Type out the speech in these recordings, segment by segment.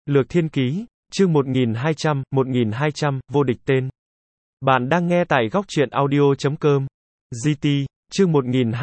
Lược Thiên Ký, chương 1200, vô địch tên. Bạn đang nghe tại góc truyện audio.com. GT, chương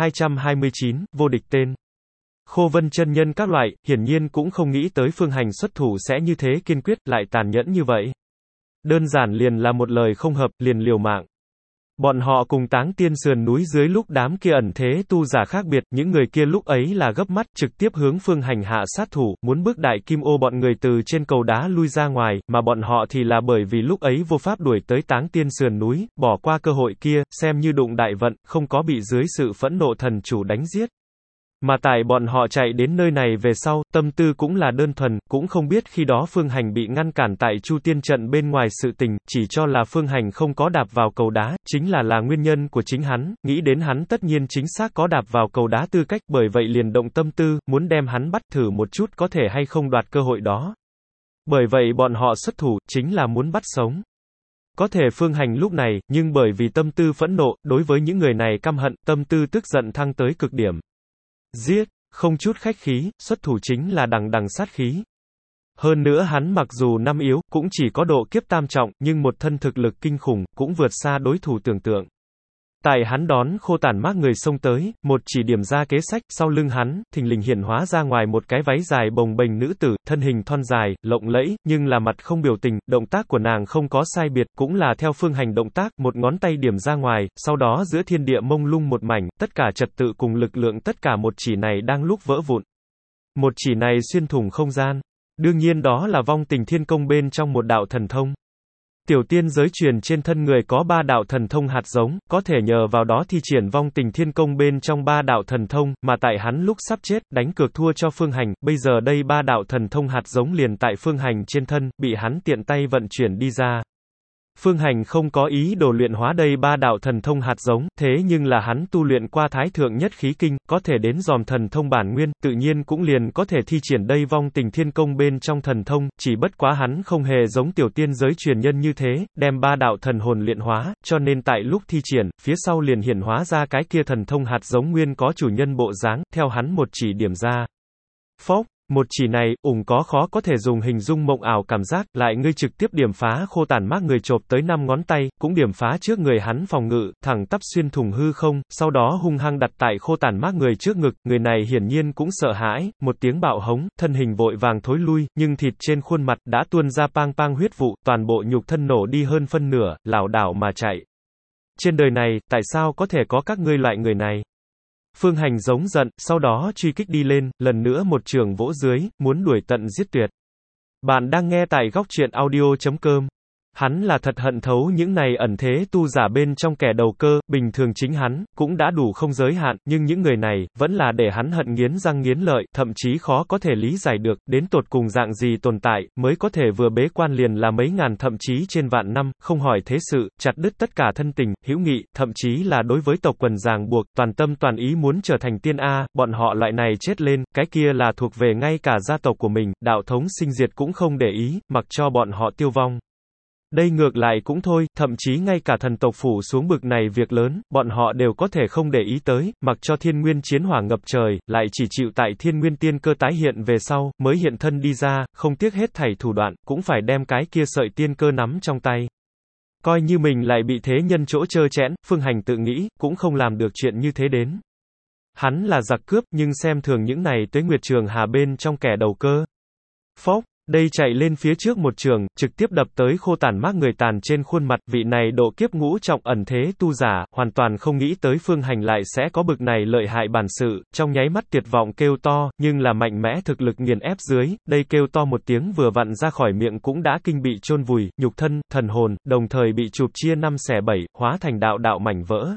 1229, vô địch tên. Khô Vân chân nhân các loại, hiển nhiên cũng không nghĩ tới Phương Hành xuất thủ sẽ như thế kiên quyết, lại tàn nhẫn như vậy. Đơn giản liền là một lời không hợp, liền liều mạng. Bọn họ cùng Táng Tiên sườn núi dưới lúc đám kia ẩn thế tu giả khác biệt, những người kia lúc ấy là gấp mắt, trực tiếp hướng Phương Hành hạ sát thủ, muốn bước Đại Kim Ô bọn người từ trên cầu đá lui ra ngoài, mà bọn họ thì là bởi vì lúc ấy vô pháp đuổi tới Táng Tiên sườn núi, bỏ qua cơ hội kia, xem như đụng đại vận, không có bị dưới sự phẫn nộ thần chủ đánh giết. Mà tại bọn họ chạy đến nơi này về sau, tâm tư cũng là đơn thuần, cũng không biết khi đó Phương Hành bị ngăn cản tại Chu Tiên trận bên ngoài sự tình, chỉ cho là Phương Hành không có đạp vào cầu đá, chính là nguyên nhân của chính hắn, nghĩ đến hắn tất nhiên chính xác có đạp vào cầu đá tư cách, bởi vậy liền động tâm tư, muốn đem hắn bắt thử một chút có thể hay không đoạt cơ hội đó. Bởi vậy bọn họ xuất thủ, chính là muốn bắt sống. Có thể Phương Hành lúc này, nhưng bởi vì tâm tư phẫn nộ, đối với những người này căm hận, tâm tư tức giận thăng tới cực điểm. Giết, không chút khách khí, xuất thủ chính là đằng đằng sát khí. Hơn nữa hắn mặc dù năm yếu, cũng chỉ có độ kiếp tam trọng, nhưng một thân thực lực kinh khủng, cũng vượt xa đối thủ tưởng tượng. Tại hắn đón khô tản mác người xông tới, một chỉ điểm ra kế sách, sau lưng hắn, thình lình hiển hóa ra ngoài một cái váy dài bồng bềnh nữ tử, thân hình thon dài, lộng lẫy, nhưng là mặt không biểu tình, động tác của nàng không có sai biệt, cũng là theo Phương Hành động tác, một ngón tay điểm ra ngoài, sau đó giữa thiên địa mông lung một mảnh, tất cả trật tự cùng lực lượng tất cả một chỉ này đang lúc vỡ vụn. Một chỉ này xuyên thủng không gian. Đương nhiên đó là vong tình thiên công bên trong một đạo thần thông. Tiểu tiên giới truyền trên thân người có 3 đạo thần thông hạt giống, có thể nhờ vào đó thi triển vong tình thiên công bên trong 3 đạo thần thông, mà tại hắn lúc sắp chết, đánh cược thua cho Phương Hành, bây giờ đây 3 đạo thần thông hạt giống liền tại Phương Hành trên thân, bị hắn tiện tay vận chuyển đi ra. Phương Hành không có ý đồ luyện hóa đây 3 đạo thần thông hạt giống, thế nhưng là hắn tu luyện qua Thái Thượng Nhất Khí Kinh, có thể đến dòm thần thông bản nguyên, tự nhiên cũng liền có thể thi triển đây vong tình thiên công bên trong thần thông, chỉ bất quá hắn không hề giống tiểu tiên giới truyền nhân như thế, đem 3 đạo thần hồn luyện hóa, cho nên tại lúc thi triển, phía sau liền hiển hóa ra cái kia thần thông hạt giống nguyên có chủ nhân bộ dáng, theo hắn một chỉ điểm ra. Phốc. Một chỉ này, có khó có thể dùng hình dung mộng ảo cảm giác, lại ngươi trực tiếp điểm phá khô tản mác người chộp tới 5 ngón tay, cũng điểm phá trước người hắn phòng ngự, thẳng tắp xuyên thủng hư không, sau đó hung hăng đặt tại khô tản mác người trước ngực, người này hiển nhiên cũng sợ hãi, một tiếng bạo hống, thân hình vội vàng thối lui, nhưng thịt trên khuôn mặt đã tuôn ra pang pang huyết vụ, toàn bộ nhục thân nổ đi hơn phân nửa, lảo đảo mà chạy. Trên đời này, tại sao có thể có các ngươi loại người này? Phương Hành giống giận, sau đó truy kích đi lên, lần nữa một trường vỗ dưới, muốn đuổi tận giết tuyệt. Bạn đang nghe tại góc truyện audio.com. Hắn là thật hận thấu những này ẩn thế tu giả bên trong kẻ đầu cơ, bình thường chính hắn, cũng đã đủ không giới hạn, nhưng những người này, vẫn là để hắn hận nghiến răng nghiến lợi, thậm chí khó có thể lý giải được, đến tột cùng dạng gì tồn tại, mới có thể vừa bế quan liền là mấy ngàn thậm chí trên vạn năm, không hỏi thế sự, chặt đứt tất cả thân tình, hữu nghị, thậm chí là đối với tộc quần ràng buộc, toàn tâm toàn ý muốn trở thành tiên A, bọn họ loại này chết lên, cái kia là thuộc về ngay cả gia tộc của mình, đạo thống sinh diệt cũng không để ý, mặc cho bọn họ tiêu vong. Đây ngược lại cũng thôi, thậm chí ngay cả thần tộc phủ xuống bực này việc lớn, bọn họ đều có thể không để ý tới, mặc cho thiên nguyên chiến hỏa ngập trời, lại chỉ chịu tại thiên nguyên tiên cơ tái hiện về sau, mới hiện thân đi ra, không tiếc hết thảy thủ đoạn, cũng phải đem cái kia sợi tiên cơ nắm trong tay. Coi như mình lại bị thế nhân chỗ trơ trẽn, Phương Hành tự nghĩ, cũng không làm được chuyện như thế đến. Hắn là giặc cướp, nhưng xem thường những này tới Nguyệt Trường Hà bên trong kẻ đầu cơ. Phốc. Đây chạy lên phía trước một trường, trực tiếp đập tới khô tản mác người tàn trên khuôn mặt, vị này độ kiếp ngũ trọng ẩn thế tu giả, hoàn toàn không nghĩ tới Phương Hành lại sẽ có bực này lợi hại bản sự, trong nháy mắt tuyệt vọng kêu to, nhưng là mạnh mẽ thực lực nghiền ép dưới, đây kêu to một tiếng vừa vặn ra khỏi miệng cũng đã kinh bị chôn vùi, nhục thân, thần hồn, đồng thời bị chụp chia 5/7, hóa thành đạo đạo mảnh vỡ.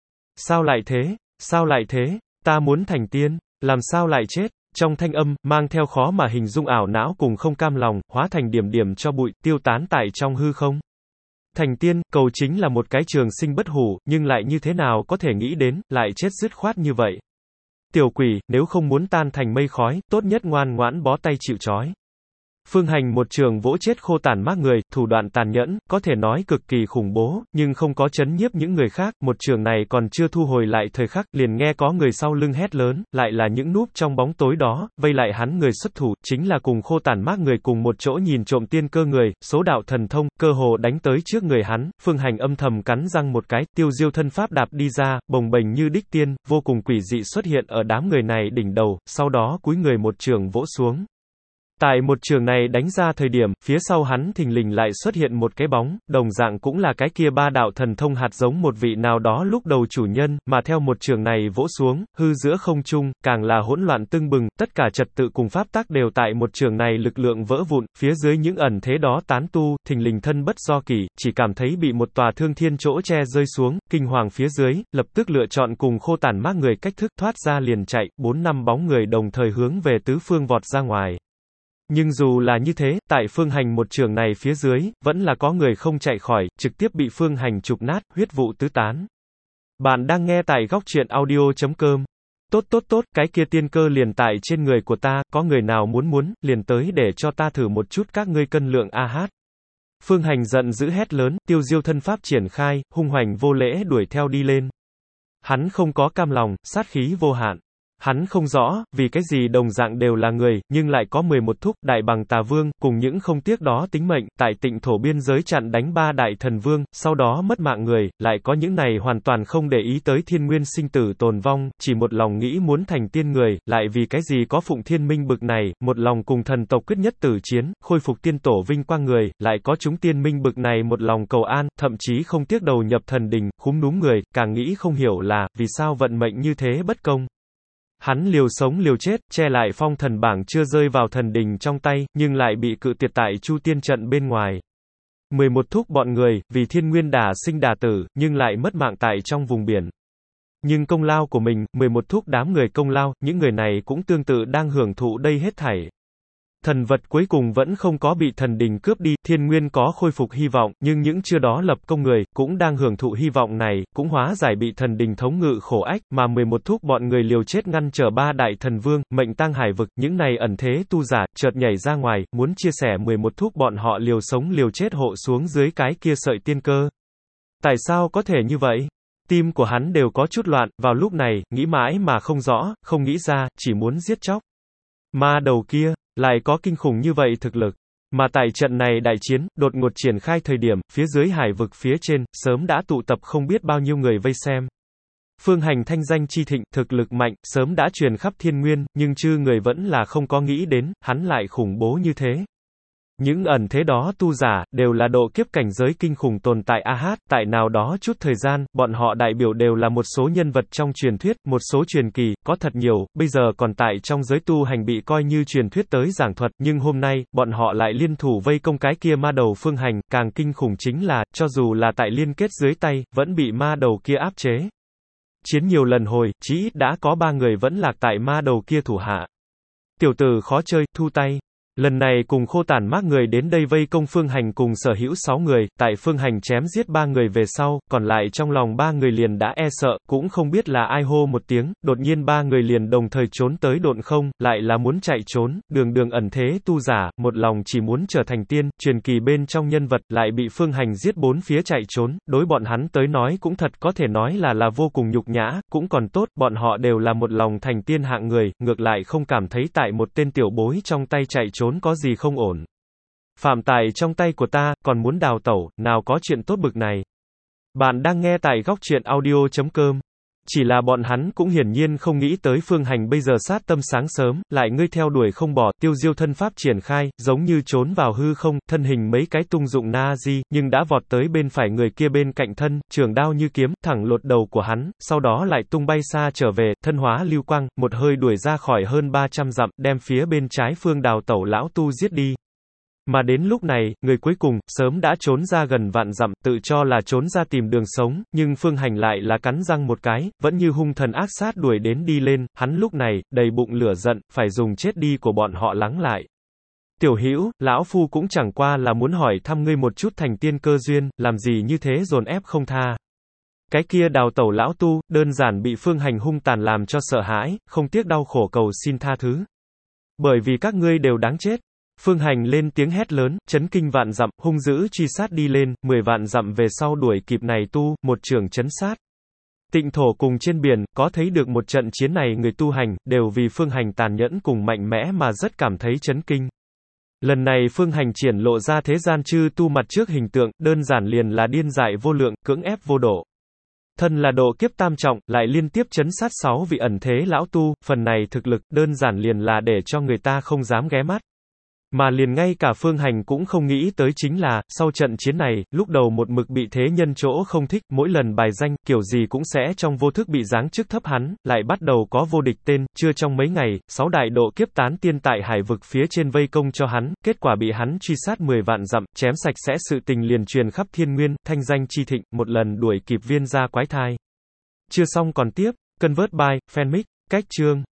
Sao lại thế? Sao lại thế? Ta muốn thành tiên, làm sao lại chết? Trong thanh âm, mang theo khó mà hình dung ảo não cùng không cam lòng, hóa thành điểm điểm cho bụi, tiêu tán tại trong hư không. Thành tiên, cầu chính là một cái trường sinh bất hủ, nhưng lại như thế nào có thể nghĩ đến, lại chết dứt khoát như vậy. Tiểu quỷ, nếu không muốn tan thành mây khói, tốt nhất ngoan ngoãn bó tay chịu trói. Phương Hành một trường vỗ chết Khô Tản Mác người, thủ đoạn tàn nhẫn, có thể nói cực kỳ khủng bố, nhưng không có chấn nhiếp những người khác, một trường này còn chưa thu hồi lại thời khắc, liền nghe có người sau lưng hét lớn, lại là những núp trong bóng tối đó, vây lại hắn người xuất thủ, chính là cùng Khô Tản Mác người cùng một chỗ nhìn trộm tiên cơ người, số đạo thần thông, cơ hồ đánh tới trước người hắn, Phương Hành âm thầm cắn răng một cái, tiêu diêu thân pháp đạp đi ra, bồng bềnh như đích tiên, vô cùng quỷ dị xuất hiện ở đám người này đỉnh đầu, sau đó cúi người một trường vỗ xuống. Tại một trường này đánh ra thời điểm, phía sau hắn thình lình lại xuất hiện một cái bóng, đồng dạng cũng là cái kia ba đạo thần thông hạt giống một vị nào đó lúc đầu chủ nhân, mà theo một trường này vỗ xuống, hư giữa không trung, càng là hỗn loạn tưng bừng, tất cả trật tự cùng pháp tắc đều tại một trường này lực lượng vỡ vụn, phía dưới những ẩn thế đó tán tu, thình lình thân bất do kỷ, chỉ cảm thấy bị một tòa thương thiên chỗ che rơi xuống, kinh hoàng phía dưới, lập tức lựa chọn cùng Khô Tản Mác người cách thức thoát ra liền chạy, 4-5 bóng người đồng thời hướng về tứ phương vọt ra ngoài. Nhưng dù là như thế, tại Phương Hành một trường này phía dưới, vẫn là có người không chạy khỏi, trực tiếp bị Phương Hành chụp nát, huyết vụ tứ tán. Bạn đang nghe tại góc truyện audio.com. Tốt, cái kia tiên cơ liền tại trên người của ta, có người nào muốn, liền tới để cho ta thử một chút các ngươi cân lượng AH. Phương Hành giận dữ hét lớn, tiêu diêu thân pháp triển khai, hung hoành vô lễ đuổi theo đi lên. Hắn không có cam lòng, sát khí vô hạn. Hắn không rõ, vì cái gì đồng dạng đều là người, nhưng lại có 11 thúc, đại bằng tà vương, cùng những không tiếc đó tính mệnh, tại Tịnh thổ biên giới chặn đánh 3 đại thần vương, sau đó mất mạng người, lại có những này hoàn toàn không để ý tới thiên nguyên sinh tử tồn vong, chỉ một lòng nghĩ muốn thành tiên người, lại vì cái gì có Phụng Thiên Minh bực này, một lòng cùng thần tộc quyết nhất tử chiến, khôi phục tiên tổ vinh quang người, lại có chúng tiên minh bực này một lòng cầu an, thậm chí không tiếc đầu nhập thần đình, khúm núm người, càng nghĩ không hiểu là, vì sao vận mệnh như thế bất công. Hắn liều sống liều chết, che lại phong thần bảng chưa rơi vào thần đình trong tay, nhưng lại bị cự tuyệt tại Chu Tiên trận bên ngoài. 11 thúc bọn người, vì thiên nguyên đả sinh đả tử, nhưng lại mất mạng tại trong vùng biển. Nhưng công lao của mình, 11 thúc đám người công lao, những người này cũng tương tự đang hưởng thụ đây hết thảy. Thần vật cuối cùng vẫn không có bị thần đình cướp đi, thiên nguyên có khôi phục hy vọng, nhưng những chưa đó lập công người, cũng đang hưởng thụ hy vọng này, cũng hóa giải bị thần đình thống ngự khổ ách, mà 11 thúc bọn người liều chết ngăn trở 3 đại thần vương, mệnh tang hải vực, những này ẩn thế tu giả, chợt nhảy ra ngoài, muốn chia sẻ 11 thúc bọn họ liều sống liều chết hộ xuống dưới cái kia sợi tiên cơ. Tại sao có thể như vậy? Tim của hắn đều có chút loạn, vào lúc này, nghĩ mãi mà không rõ, không nghĩ ra, chỉ muốn giết chóc. Ma đầu kia, lại có kinh khủng như vậy thực lực. Mà tại trận này đại chiến, đột ngột triển khai thời điểm, phía dưới hải vực phía trên, sớm đã tụ tập không biết bao nhiêu người vây xem. Phương Hành thanh danh chi thịnh, thực lực mạnh, sớm đã truyền khắp thiên nguyên, nhưng chư người vẫn là không có nghĩ đến, hắn lại khủng bố như thế. Những ẩn thế đó tu giả, đều là độ kiếp cảnh giới kinh khủng tồn tại AH, tại nào đó chút thời gian, bọn họ đại biểu đều là một số nhân vật trong truyền thuyết, một số truyền kỳ, có thật nhiều, bây giờ còn tại trong giới tu hành bị coi như truyền thuyết tới giảng thuật, nhưng hôm nay, bọn họ lại liên thủ vây công cái kia ma đầu Phương Hành, càng kinh khủng chính là, cho dù là tại liên kết dưới tay, vẫn bị ma đầu kia áp chế. Chiến nhiều lần hồi, chí ít đã có 3 người vẫn lạc tại ma đầu kia thủ hạ. Tiểu tử khó chơi, thu tay. Lần này cùng Khô Tản Mác người đến đây vây công Phương Hành cùng sở hữu 6 người, tại Phương Hành chém giết 3 người về sau, còn lại trong lòng 3 người liền đã e sợ, cũng không biết là ai hô một tiếng, đột nhiên 3 người liền đồng thời trốn tới độn không, lại là muốn chạy trốn, đường ẩn thế tu giả, một lòng chỉ muốn trở thành tiên, truyền kỳ bên trong nhân vật, lại bị Phương Hành giết 4 phía chạy trốn, đối bọn hắn tới nói cũng thật có thể nói là vô cùng nhục nhã, cũng còn tốt, bọn họ đều là một lòng thành tiên hạng người, ngược lại không cảm thấy tại một tên tiểu bối trong tay chạy trốn có gì không ổn. Phạm tài trong tay của ta, còn muốn đào tẩu, nào có chuyện tốt bực này. Bạn đang nghe tại góc truyện audio.com. Chỉ là bọn hắn cũng hiển nhiên không nghĩ tới Phương Hành bây giờ sát tâm sáng sớm, lại ngươi theo đuổi không bỏ, tiêu diêu thân pháp triển khai, giống như trốn vào hư không, thân hình mấy cái tung dụng na-di, nhưng đã vọt tới bên phải người kia bên cạnh thân, trường đao như kiếm, thẳng lột đầu của hắn, sau đó lại tung bay xa trở về, thân hóa lưu quang, một hơi đuổi ra khỏi hơn 300 dặm, đem phía bên trái Phương Đào tẩu lão tu giết đi. Mà đến lúc này, người cuối cùng, sớm đã trốn ra gần vạn dặm, tự cho là trốn ra tìm đường sống, nhưng Phương Hành lại là cắn răng một cái, vẫn như hung thần ác sát đuổi đến đi lên, hắn lúc này, đầy bụng lửa giận, phải dùng chết đi của bọn họ lắng lại. Tiểu Hữu, lão phu cũng chẳng qua là muốn hỏi thăm ngươi một chút thành tiên cơ duyên, làm gì như thế dồn ép không tha. Cái kia đào tẩu lão tu, đơn giản bị Phương Hành hung tàn làm cho sợ hãi, không tiếc đau khổ cầu xin tha thứ. Bởi vì các ngươi đều đáng chết. Phương Hành lên tiếng hét lớn, chấn kinh vạn dặm, hung dữ truy sát đi lên, 10 vạn dặm về sau đuổi kịp này tu, một trường chấn sát. Tịnh thổ cùng trên biển, có thấy được một trận chiến này người tu hành, đều vì Phương Hành tàn nhẫn cùng mạnh mẽ mà rất cảm thấy chấn kinh. Lần này Phương Hành triển lộ ra thế gian chư tu mặt trước hình tượng, đơn giản liền là điên dại vô lượng, cưỡng ép vô độ. Thân là độ kiếp tam trọng, lại liên tiếp chấn sát 6 vị ẩn thế lão tu, phần này thực lực, đơn giản liền là để cho người ta không dám ghé mắt. Mà liền ngay cả Phương Hành cũng không nghĩ tới chính là, sau trận chiến này, lúc đầu một mực bị thế nhân chỗ không thích, mỗi lần bài danh, kiểu gì cũng sẽ trong vô thức bị giáng chức thấp hắn, lại bắt đầu có vô địch tên, chưa trong mấy ngày, 6 đại độ kiếp tán tiên tại hải vực phía trên vây công cho hắn, kết quả bị hắn truy sát 10 vạn dặm, chém sạch sẽ sự tình liền truyền khắp thiên nguyên, thanh danh chi thịnh, một lần đuổi kịp viên gia quái thai. Chưa xong còn tiếp, convert by, fanmic, cách chương.